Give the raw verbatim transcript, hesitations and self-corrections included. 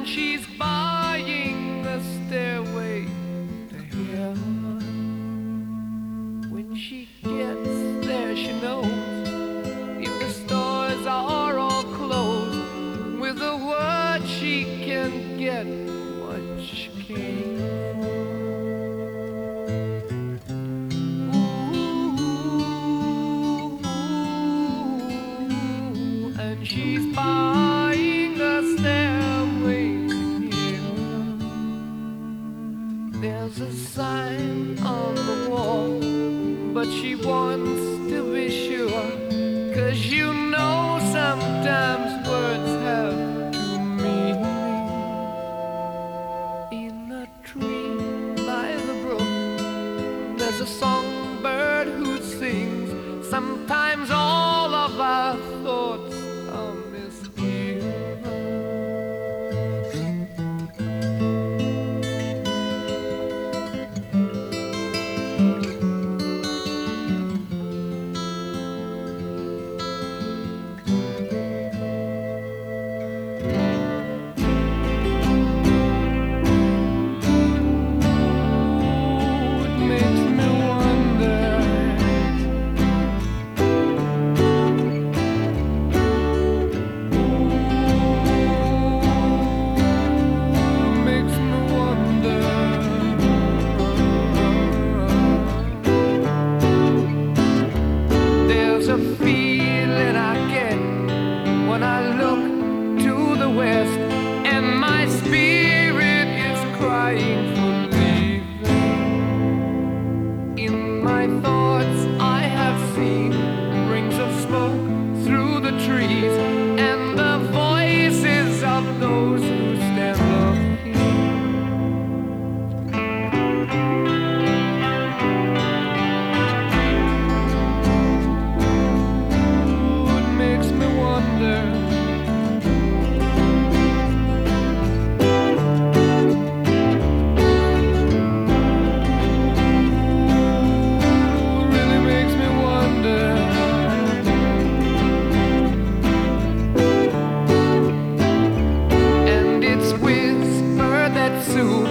and she's buying a stairway to heaven. When she gets there, she knows if the stores are all closed, with a word she can get what she came for. Ooh, and she's buying a stairway to heaven. There's a sign on the wall, but she wants to be sure, 'cause you know sometimes words have two meanings. In a tree by the brook, there's a songbird who sings. Sometimes all of our thoughts are misgiven. There's a feeling I get when I look to the west, and my spirit is crying for leaving. In my thoughts I have seen rings of smoke through the trees, and the voices of those who stand looking. Soon